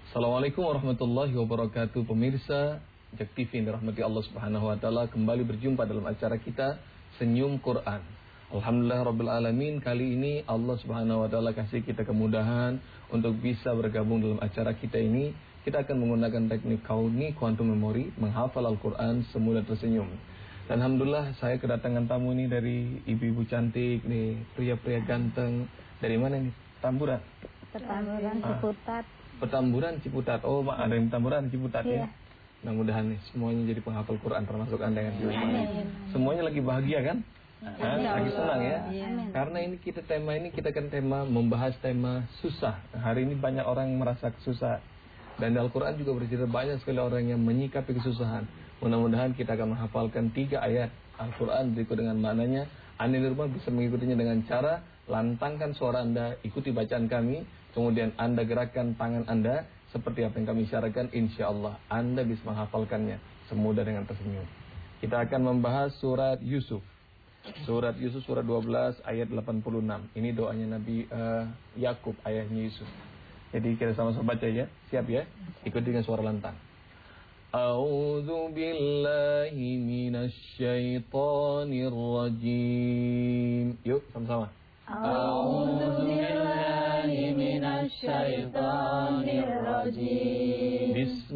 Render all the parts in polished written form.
Assalamualaikum warahmatullahi wabarakatuh. Pemirsa Jak TV yang dirahmati Allah Subhanahu wa taala, kembali berjumpa dalam acara kita Senyum Quran. Alhamdulillah rabbil alamin, kali ini Allah Subhanahu wa taala kasih kita kemudahan untuk bisa bergabung dalam acara kita ini. Kita akan menggunakan teknik kauni quantum memory, menghafal Al-Qur'an semula tersenyum. Dan alhamdulillah saya kedatangan tamu ini dari ibu-ibu cantik nih, pria-pria ganteng. Dari mana nih? Tamburan. Petamburan Ciputat. Petamburan Ciputat. Oh, ada yang Petamburan Ciputat ya. Mudah-mudahan nih semuanya jadi penghafal Quran, termasuk Anda yang di rumah. Semuanya lagi bahagia kan? Lagi senang ya. Karena ini kita kan tema membahas tema susah. Hari ini banyak orang yang merasa susah. Dan Al-Quran juga bercerita banyak sekali orang yang menyikapi kesusahan. Mudah-mudahan kita akan menghafalkan 3 ayat Al-Quran berikut dengan maknanya. Anda di rumah bisa mengikutinya dengan cara lantangkan suara Anda, ikuti bacaan kami, kemudian Anda gerakkan tangan Anda seperti apa yang kami syaratkan. Insya Allah Anda bisa menghafalkannya semudah dengan tersenyum. Kita akan membahas surat Yusuf. Surat Yusuf surat 12 ayat 86. Ini doanya Nabi Yakub, ayahnya Yusuf. Jadi kita sama-sama baca ya. Siap ya? Ikuti dengan suara lantang. A'udzu billahi minasy syaithanir rajim. Yuk sama-sama. A'udzu billahi minasy syaithanir rajim.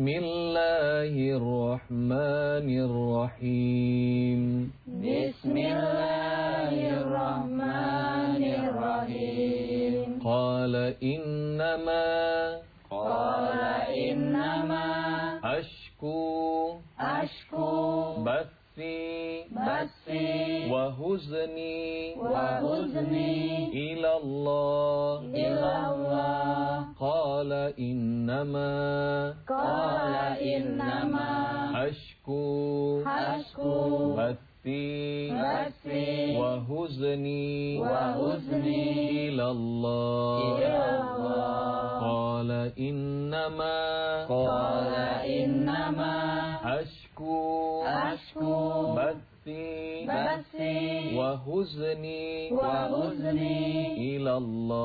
Bismillahirrahmanirrahim. Bismillahirrahmanirrahim. Qala innama ashku bathi wa huzni ila Allah. Qala innama ashku bathi wa huzni ila Allah. Qala innama ashku bathi wa huzni ila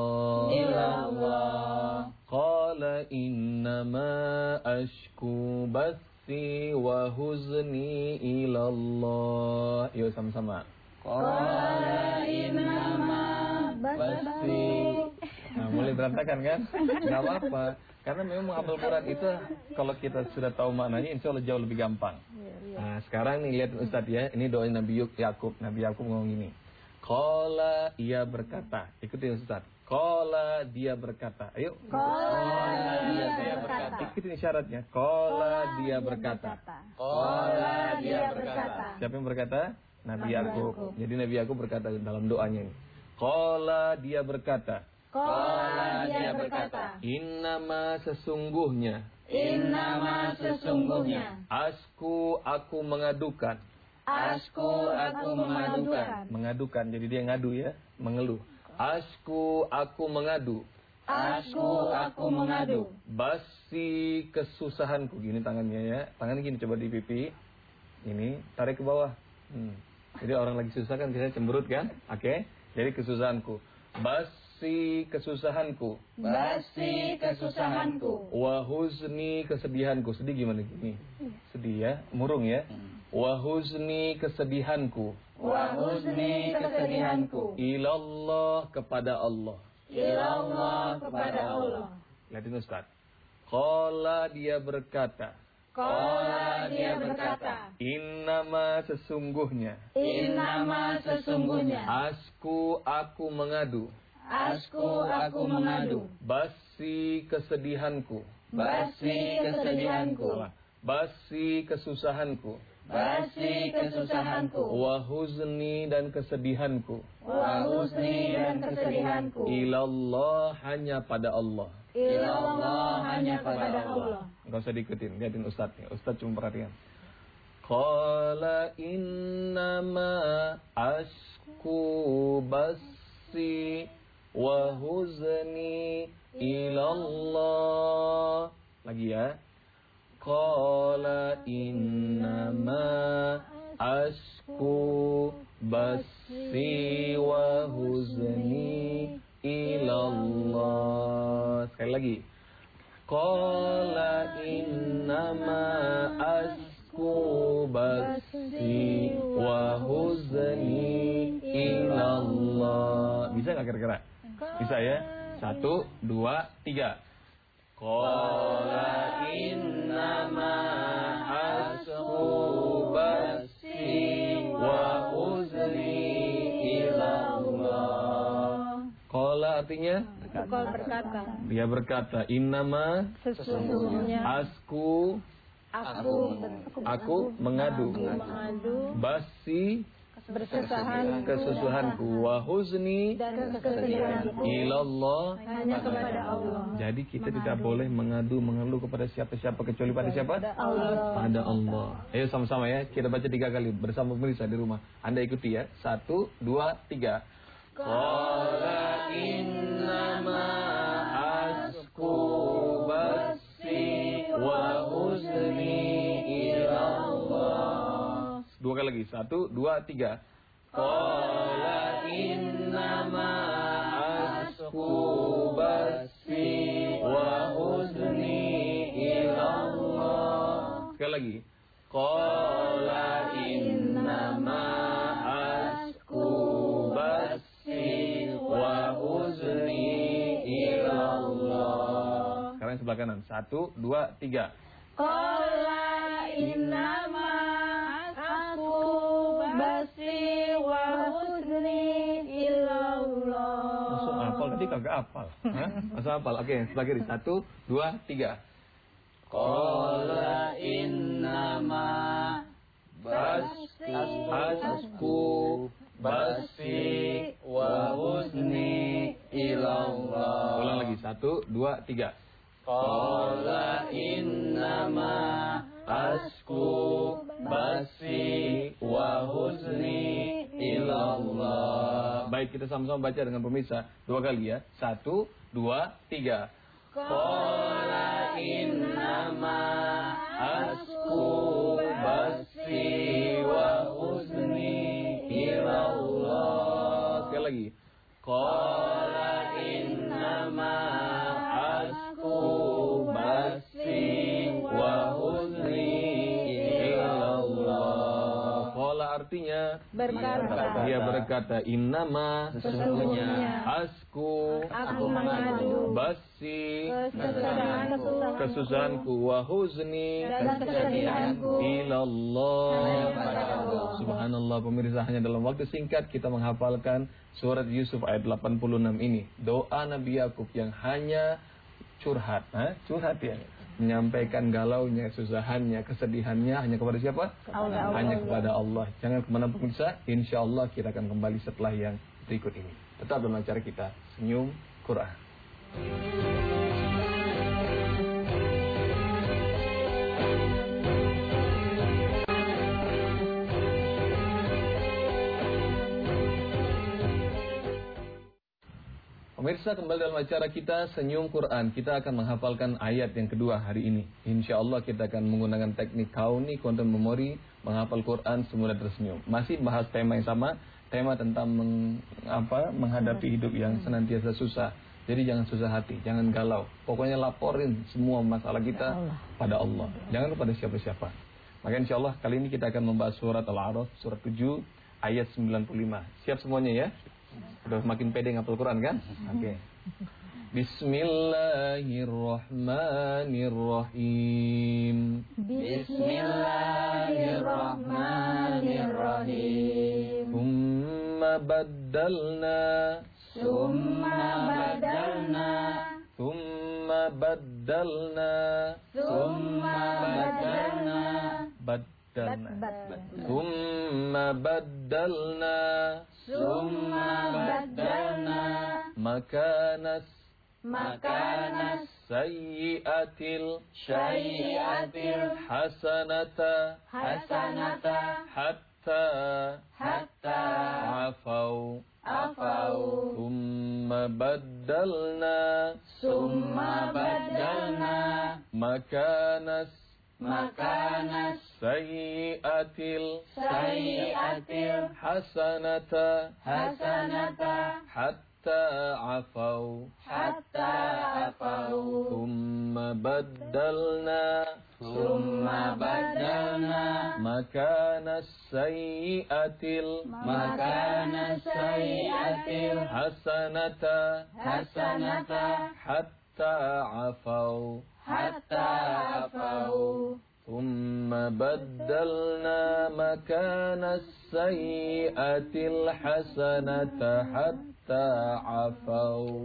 Allah. Qala innama ashku bathi wa huzni ila Allah. Yuk sama-sama. Qala innama bathi. Nah, mulai berantakan kan? Gak apa-apa. Karena memang menghafal Quran itu kalau kita sudah tahu maknanya, insya Allah jauh lebih gampang. Nah, sekarang nih lihat Ustaz ya. Ini doa Nabi Yakub. Nabi Yakub ngomong gini. Qala, ia berkata. Ikuti Ustaz. Qala, dia berkata. Ayo. Qala, dia berkata. Ikuti syaratnya. Qala, dia berkata. Qala, dia berkata. Siapa yang berkata? Nabi Yakub. Jadi Nabi Yakub berkata dalam doanya ini. Qala, dia berkata. Qala, dia berkata. Innama sesungguhnya. Asku, aku mengadukan. Mengadukan, jadi dia ngadu ya, mengeluh. Asku, aku mengadu. Basi kesusahanku. Gini tangannya ya. Tangan gini, coba di pipi. Ini, tarik ke bawah. Jadi orang lagi susah kan biasanya cemberut kan? Oke. Jadi kesusahanku. Basi kesusahanku. Wa huzni kesedihanku. Sedih gimana gini? Sedih ya, murung ya. Wa huzni kesedihanku. Ilallah, kepada Allah. Lihatin Ustaz. Qala, dia berkata. Innama sesungguhnya. Asku, aku mengadu. Basi kesedihanku. Basi kesusahanku. Wa huzni dan kesedihanku. Ilallah, hanya pada Allah. Enggak usah diikutin, lihatin Ustaz ya. Ustaz cuma perhatikan. Qala innama ashku basi wa huzni ilallah. Lagi ya. Qala innama ashku basi wa huzni ilallah. Sekali lagi. Qala innama asku basi wa huzni ilallah. Bisa gak kira-kira? Bisa ya? 1, 2, 3. Qala innama asku basi wa huzni ilallah. Qala artinya? berkata. Dia berkata, innama Sesungguhnya asku aku mengadu basi kesusahanku wa huzni dan kesedihanku ilallah. hanya kepada Allah. Jadi kita tidak boleh mengeluh kepada siapa-siapa kecuali pada siapa? Allah. Pada Allah. Ayo sama-sama ya, kita baca 3 kali bersama pemirsa di rumah. Anda ikuti ya. 1, 2, 3. Qala innama asku basi wa huzni ilallah. 2 kali lagi. 1, 2, 3. Qala innama asku basi wa huzni ilallah. Sekali lagi. Qala innama asku basi wa huzni ilallah. Sekarang sebelah kanan. 1, 2, 3. Qala innama aku basi wa huzni ilallah. Masuk hafal tadi kagak hafal. Masuk hafal. Oke, sebelah kiri. 1, 2, 3. Qala innama asku basi wa huzni ilallah. Ulang lagi. 1, 2, 3. Qala innama asku basi wa huzni ilallah. Baik, kita sama-sama baca dengan pemirsa 2 kali ya. 1, 2, 3. Qala innama asku basi wa huzni ilallah. Sekali lagi. Qala innama asku basi wa huzni ilallah. Qala artinya Berkata. dia berkata, innama Sesungguhnya asku aku mengadu basi kesusahanku wa huzni dan kesedihanku ilallah. kepada Allah. Subhanallah pemirsa, hanya dalam waktu singkat kita menghafalkan surat Yusuf ayat 86 ini. Doa Nabi Yakub yang hanya curhat, curhat ya, menyampaikan galaunya, kesusahannya, kesedihannya hanya kepada siapa? Allah. Hanya kepada Allah. Jangan kemana pemirsa, insya Allah kita akan kembali setelah yang berikut ini. Tetap dalam acara kita Senyum Quran. Pemirsa, kembali dalam acara kita Senyum Quran. Kita akan menghafalkan ayat yang kedua hari ini. Insya Allah kita akan menggunakan teknik kauni quantum memory, menghafal Quran semudah tersenyum. Masih bahas tema yang sama, tema tentang menghadapi hidup yang senantiasa susah. Jadi jangan susah hati, jangan galau. Pokoknya laporin semua masalah kita pada Allah. Jangan kepada siapa-siapa. Maka insya Allah kali ini kita akan membahas surat Al-A'raf, surat 7, ayat 95. Siap semuanya ya? Udah makin pede ngapal Quran kan? Oke. Bismillahirrahmanirrahim. Bismillahirrahmanirrahim. Thumma baddalna. Thumma baddalna. Thumma baddalna. Thumma baddalna. Thumma baddalna. Thumma baddalna. Makanas sayyi'atil hasanata hatta afau thumma baddalna makanas sayyi'atil hasanata hatta afau thumma baddalna makana sayyi'atil hasanata hatta afau ثم بدلنا مكان السيئة الحسنة حتى عفوا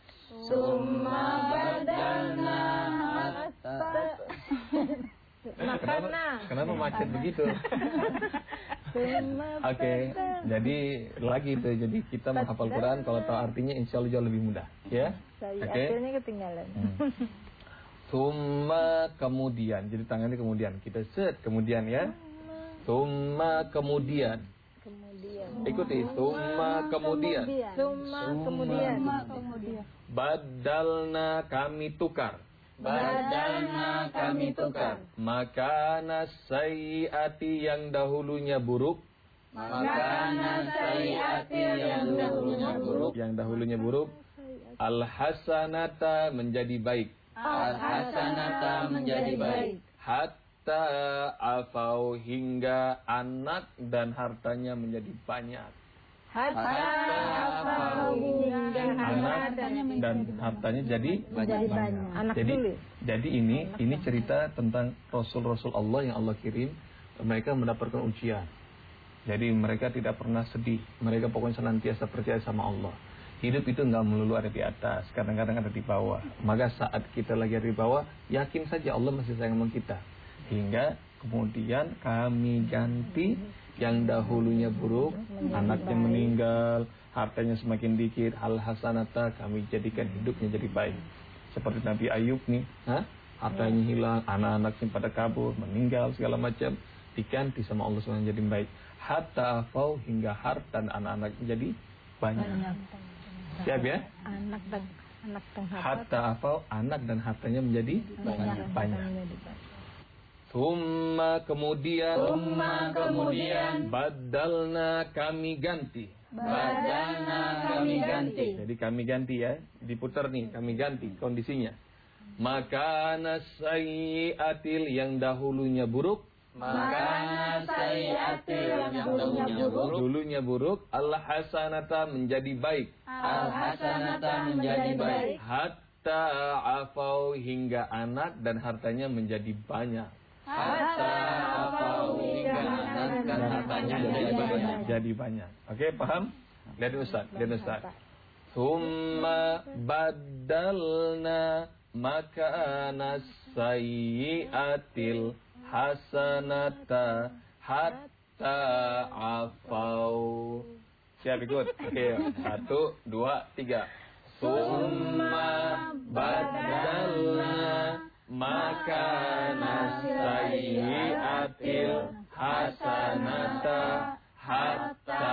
Kenapa macet begitu? Oke, jadi lagi itu. Jadi kita menghafal Quran kalau tahu artinya insya Allah jauh lebih mudah, ya. Oke. Artinya ketinggalan. Summa kemudian, jadi tangannya kemudian kita set kemudian ya. Summa kemudian. Ikuti summa kemudian. Badalna kami tukar. Makana sayyiati yang dahulunya buruk. Yang dahulunya buruk. Al-hasanata menjadi baik. Hatta afau hingga anak dan hartanya menjadi banyak. Anak dan hartanya jadi banyak. Jadi ini cerita tentang Rasul-Rasul Allah yang Allah kirim. Mereka mendapatkan ujian. Jadi mereka tidak pernah sedih. Mereka pokoknya senantiasa percaya sama Allah. Hidup itu nggak melulu ada di atas, kadang-kadang ada di bawah. Maka saat kita lagi ada di bawah, yakin saja Allah masih sayang sama kita. Hingga kemudian kami ganti yang dahulunya buruk, anaknya meninggal, hartanya semakin dikit, hal hasanata kami jadikan hidupnya jadi baik. Seperti Nabi Ayub nih, hartanya hilang, anak-anaknya pada kabur, meninggal segala macam, diganti sama Allah SWT jadi baik. Hatta afau hingga harta dan anak-anaknya jadi banyak. Siap ya? Hatta afau anak dan hartanya menjadi banyak. Summa kemudian badalna kami ganti. Jadi kami ganti ya, diputar nih, kami ganti kondisinya. Makana sayyi'atil yang dahulunya buruk. Dulunya buruk. Al-hasanata menjadi baik. Hatta afau hingga anak dan hartanya menjadi banyak. Jadi banyak. Oke, paham? Lihat Ustaz. Summa badalna makana sayyi'atil hasanata hatta afau. Siap ikut? Oke, 1, 2, 3. Summa badalna makana sayyi'atil hasanata hatta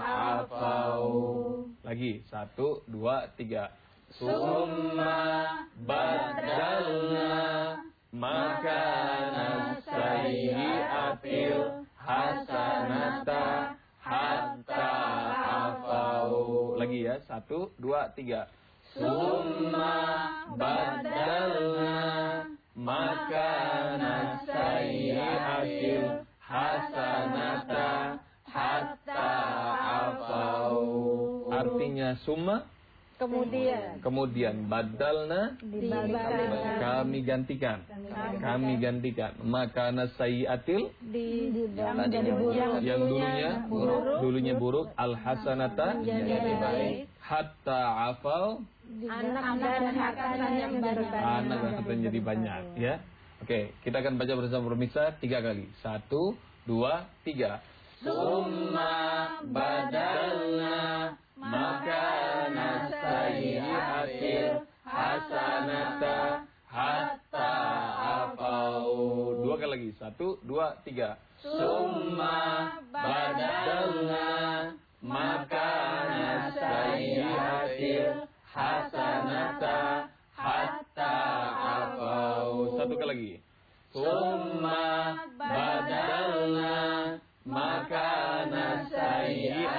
afau. Lagi 1, 2, 3. Summa badalna makana sayyi'atil hasanata hatta afau. Lagi ya, 1, 2, 3. Summa badalna makana sayyi'atil hasanata hatta afau. Artinya summa kemudian badalna kami gantikan makana sayyi'atil yang dulunya buruk al hasanata jadi baik hatta afau anak dan hartanya jadi banyak ya. Oke, kita akan baca bersama pemirsa 3 kali. 1, 2, 3. Summa badalna makana sayyi'atil hasanata hatta afau. 2 kali lagi. 1, 2, 3. Summa badalna makana sayyi'atil hasanata hatta afau. 1 kali lagi. Summa badalna makana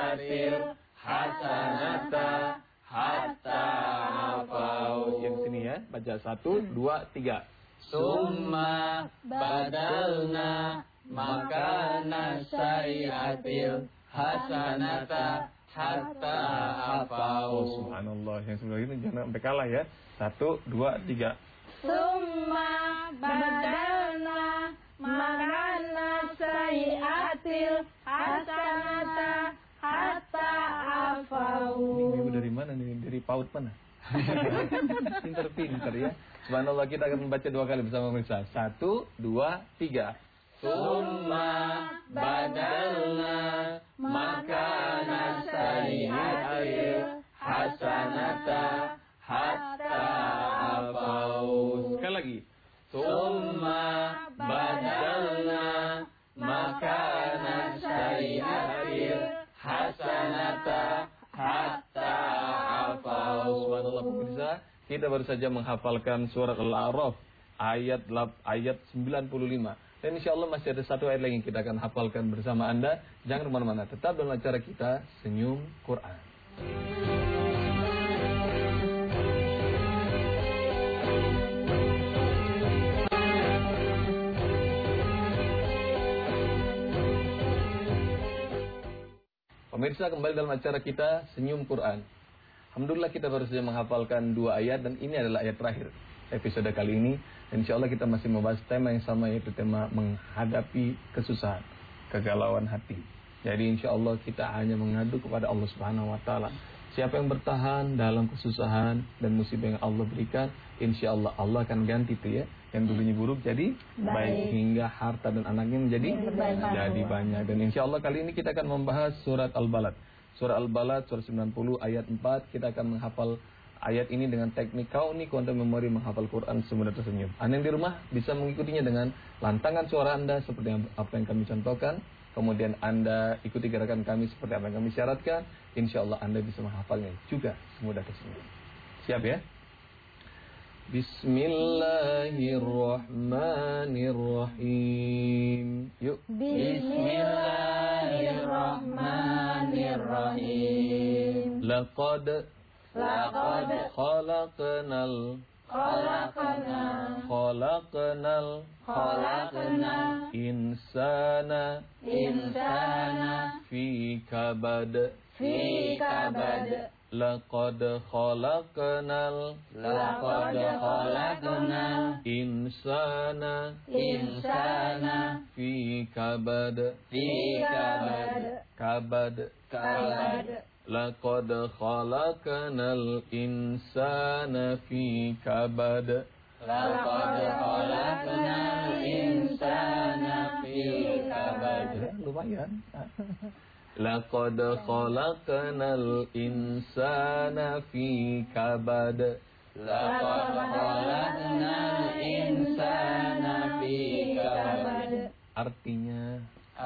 sayyi'atil hasanata hatta afau. Yang sini ya. ya. Baca 1, 2, 3. Summa badalna makana sayyi'atil hasanata hatta afau. Subhanallah, yang sebelah ini jangan sampai kalah ya. 1, 2, 3. Summa badalna makana sayyi'atil hasanata hatta afau. Ini ibu dari mana nih? Dari PAUD mana? Pinter-pinter ya. Subhanallah, kita akan membaca 2 kali bersama pemirsa. 1, 2, 3. Summa badalna makana sayyi'atil hasanata hatta afau. Sekali lagi. Summa badalna makana sayyi'atil hasanata hatta afau. Subhanallah pemirsa, kita baru saja menghafalkan surat Al-A'raf ayat 95. Dan insya Allah masih ada 1 ayat lagi yang kita akan hafalkan bersama Anda. Jangan kemana-mana, tetap dalam acara kita Senyum Quran. Pemirsa, kembali dalam acara kita Senyum Quran. Alhamdulillah kita baru saja menghafalkan 2 ayat dan ini adalah ayat terakhir episode kali ini. Dan insya Allah kita masih membahas tema yang sama, yaitu tema menghadapi kesusahan, kegalauan hati. Jadi insya Allah kita hanya mengadu kepada Allah Subhanahu Wa Taala. Siapa yang bertahan dalam kesusahan dan musibah yang Allah berikan, insya Allah Allah akan ganti itu ya. Yang dulunya buruk jadi baik, hingga harta dan anaknya menjadi banyak. Dan insya Allah kali ini kita akan membahas surat Al-Balad. Surah Al-Balad, surah 90 ayat 4. Kita akan menghafal ayat ini dengan teknik Kauni Quantum Memory, menghafal Quran semudah tersenyum. Anda yang di rumah bisa mengikutinya dengan lantangan suara Anda seperti apa yang kami contohkan. Kemudian Anda ikuti gerakan kami seperti apa yang kami syaratkan. Insya Allah Anda bisa menghafalnya juga semudah tersenyum. Siap ya? Bismillahirrahmanirrahim. Yuk. Bismillahirrahmanirrahim. Laqad khalaqnal insana fi kabad. Laqad khalaqnal insana fi kabad. Laqad khalaqnal insana fi kabad. Lumayan. Laqad khalaqnal insana fi kabad. Artinya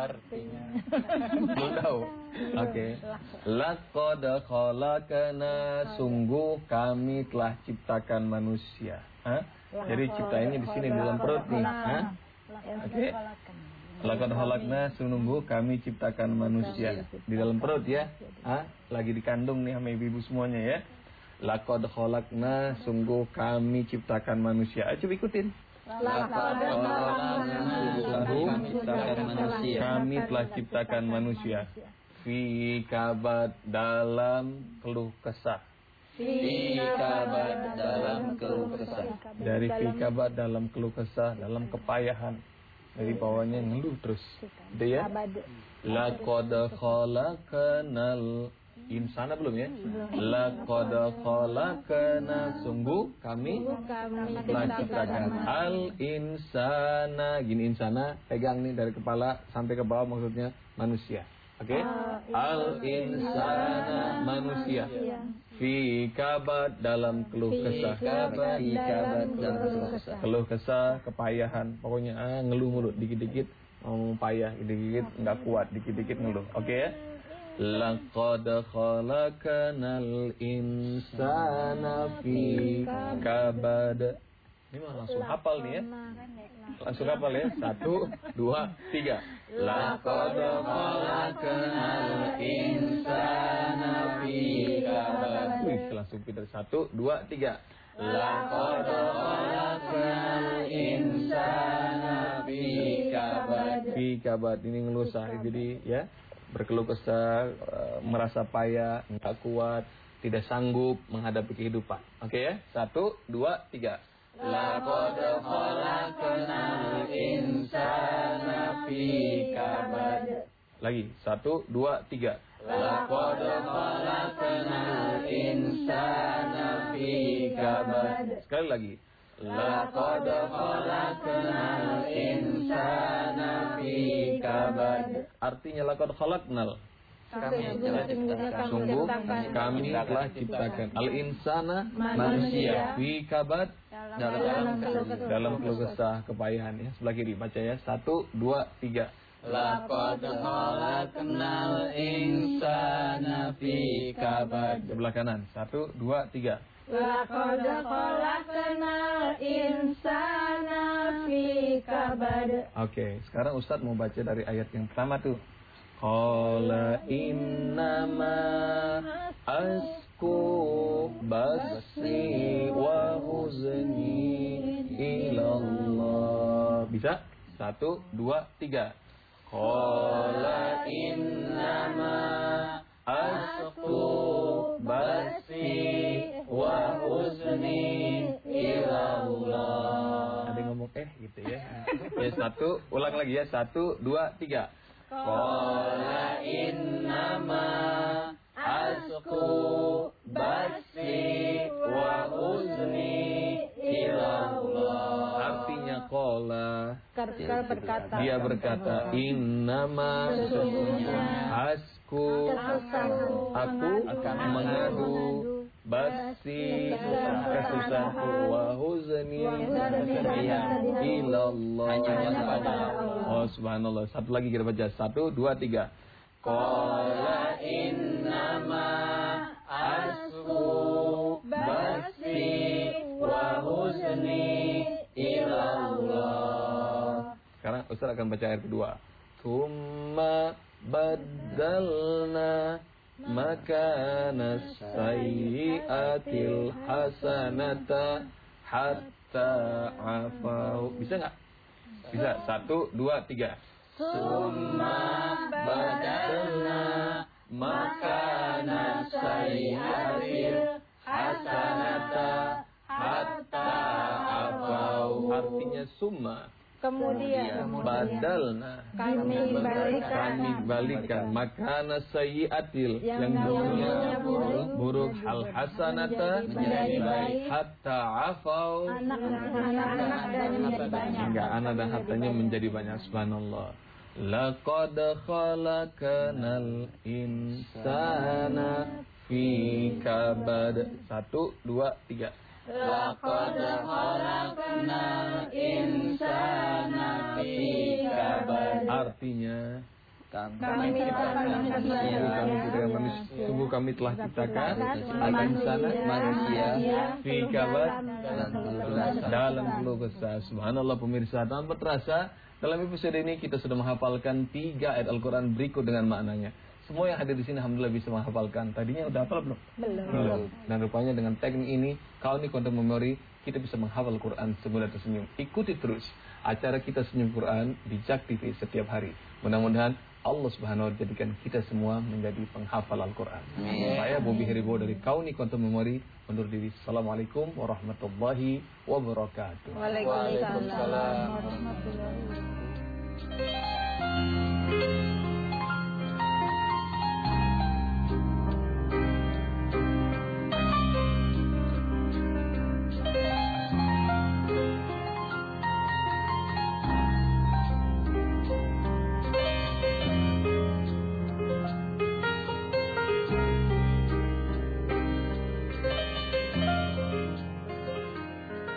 belum tahu. Oke. Laqad khalaqna, sungguh kami telah ciptakan manusia. Jadi ciptanya di sini di dalam perut nih. Oke. Laqad khalaqna, sungguh kami ciptakan manusia di dalam perut ya. Lagi dikandung nih sama ibu-ibu semuanya ya. Laqad khalaqna, sungguh kami ciptakan manusia. Ayo coba ikutin. Kami telah ciptakan manusia. Fi kabad, dalam keluh kesah. Dari fi kabad, dalam keluh kesah, dalam kepayahan. Dari bawahnya ngeluh terus. Itu ya. Laqad khalaqnal insana, belum ya? Laqad khalaqna, sungguh kami telah ciptakan al insana. Gini, insana pegang nih dari kepala sampai ke bawah, maksudnya manusia. Oke? Al insana, manusia. Fi kabad, dalam keluh kesah. Keluh kesah, kepayahan. Pokoknya ngeluh mulu, dikit-dikit mau payah, dikit-dikit enggak kuat, dikit-dikit ngeluh. Oke ya? Laqad khalaqnal insana fi kabad. Ini mah langsung hafal nih ya. Langsung hafal ya. 1, 2, 3. Laqad khalaqnal insana fi kabad. Wih, langsung pintar. 1, 2, 3. Laqad khalaqnal insana fi kabad. Fi kabad ini ngelusah, jadi ya berkeluh kesah, merasa payah, enggak kuat, tidak sanggup menghadapi kehidupan. Oke ya, 1, 2, 3. Laqad khalaqnal insana fi kabad. Lagi, 1, 2, 3. Laqad khalaqnal insana fi kabad. Sekali lagi. Laqad khalaqnal insana fi kabad. Artinya laqad khalaqnal. Sungguh Kami telah ciptakan al-insana manusia fi kabad dalam keluh kesah, kepayahan ya. Sebelah kiri baca ya. 1, 2, 3. Laqad khalaqnal insana fi kabad. Sebelah kanan. 1, 2, 3. Laqad khalaqnal insana fi kabad. Oke, sekarang Ustadz mau baca dari ayat yang pertama tuh. Qala innama asku basi wa huzni ilallah. Bisa? 1, 2, 3. Qala innama asku basi wa huzni ilallah. Ada yang ngomong gitu ya. Ya 1, ulang lagi ya. 1, 2, 3. Qala innama asku basi wa huzni ilallah. Artinya qala, Berkata. dia berkata, innama asku, aku akan mengadu basi kesusahanku wa huzni ilallah. Oh subhanallah. Satu lagi kita baca. 1, 2, 3. Qala innama asku basi wa huzni ilallah. Sekarang Ustaz akan baca ayat kedua. Tsumma baddalna makana sayyi'atil hasanata hatta afau. Bisa nggak? Bisa. 1, 2, 3. Summa badalna makana sayyi'atil hasanata hatta afau. Artinya summa, Kemudian badalna, kami balikan makana sayyi'atil, yang dulunya buruk, hal hasanata menjadi baik, hatta afau, anak-anak dan menjadi banyak. hingga anak dan hartanya menjadi banyak. Subhanallah. Laqad khalaqnal insana fi kabad. 1, 2, 3. Laqad khalaqnal insana fi kabad. Artinya Kami ciptakan sungguh kami telah ciptakan manusia fi kabad dalam keluh kesah. Subhanallah pemirsa, tanpa terasa dalam episode ini kita sudah menghafalkan 3 ayat Al-Quran berikut dengan maknanya. Semua yang hadir di sini alhamdulillah bisa menghafalkan. Tadinya udah hafal belum? Belum. Dan rupanya dengan teknik ini, Kauni Quantum Memory, kita bisa menghafal Quran semudah tersenyum. Ikuti terus acara kita Senyum Quran di Jak TV setiap hari. Mudah-mudahan Allah Subhanahu wa taala jadikan kita semua menjadi penghafal Al-Quran. Saya Bobby Heribo dari Kauni Quantum Memory undur diri. Assalamualaikum warahmatullahi wabarakatuh. Waalaikumsalam warahmatullahi wabarakatuh.